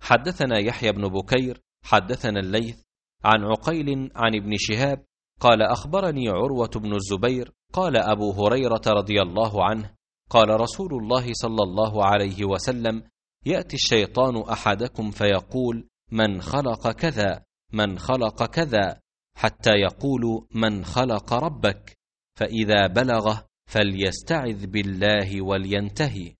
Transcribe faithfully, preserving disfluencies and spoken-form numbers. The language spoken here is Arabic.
حدثنا يحيى بن بكير حدثنا الليث عن عقيل عن ابن شهاب قال أخبرني عروة بن الزبير قال أبو هريرة رضي الله عنه قال رسول الله صلى الله عليه وسلم: يأتي الشيطان أحدكم فيقول: من خلق كذا من خلق كذا، حتى يقول: من خلق ربك؟ فإذا بلغه فليستعذ بالله ولينتهي.